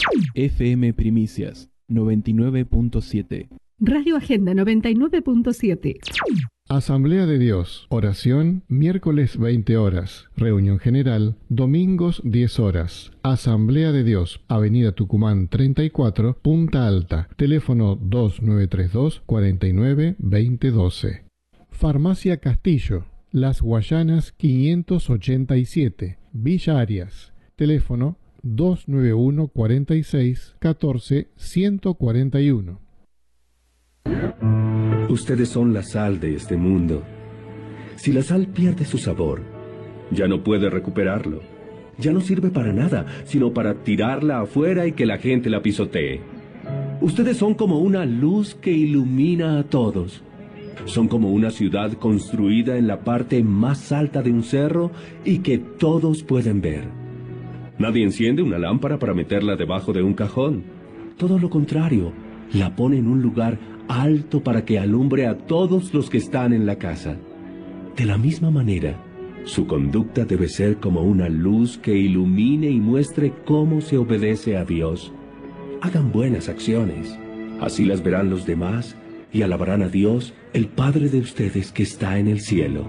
FM Primicias 99.7. Radio Agenda 99.7. Asamblea de Dios, oración, miércoles 20 horas, reunión general, domingos 10 horas. Asamblea de Dios, Avenida Tucumán 34, Punta Alta, teléfono 2932 49 2012. Farmacia Castillo, Las Guayanas 587, Villa Arias, teléfono 291 46 14 141. Ustedes son la sal de este mundo. Si la sal pierde su sabor, ya no puede recuperarlo. Ya no sirve para nada, sino para tirarla afuera y que la gente la pisotee. Ustedes son como una luz que ilumina a todos. Son como una ciudad construida en la parte más alta de un cerro y que todos pueden ver. Nadie enciende una lámpara para meterla debajo de un cajón. Todo lo contrario, la pone en un lugar alto para que alumbre a todos los que están en la casa. De la misma manera, su conducta debe ser como una luz que ilumine y muestre cómo se obedece a Dios. Hagan buenas acciones, así las verán los demás y alabarán a Dios, el Padre de ustedes que está en el cielo.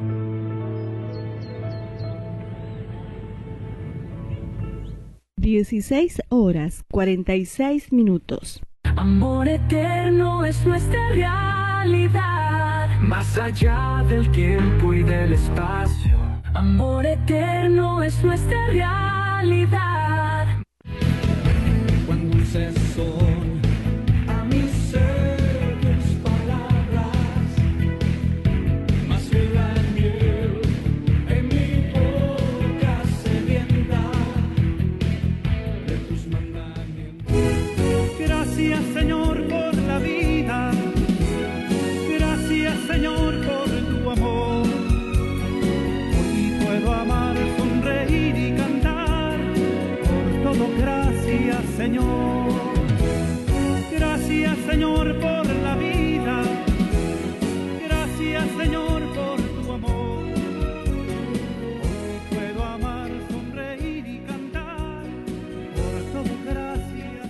(16:46). Amor eterno es nuestra realidad, más allá del tiempo y del espacio. Amor eterno es nuestra realidad. Cuán dulces son a mi ser tus palabras, más que la miel en mi boca sedienta de tus mandamientos. Gracias, Señor, por la vida. Gracias, Señor, por tu amor. Hoy puedo amar, sonreír y cantar. Por todo, gracias, Señor. Gracias, Señor, por la vida. Gracias, Señor, por tu amor. Hoy puedo amar, sonreír y cantar. Por todo, gracias.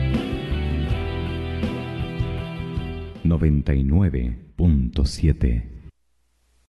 .7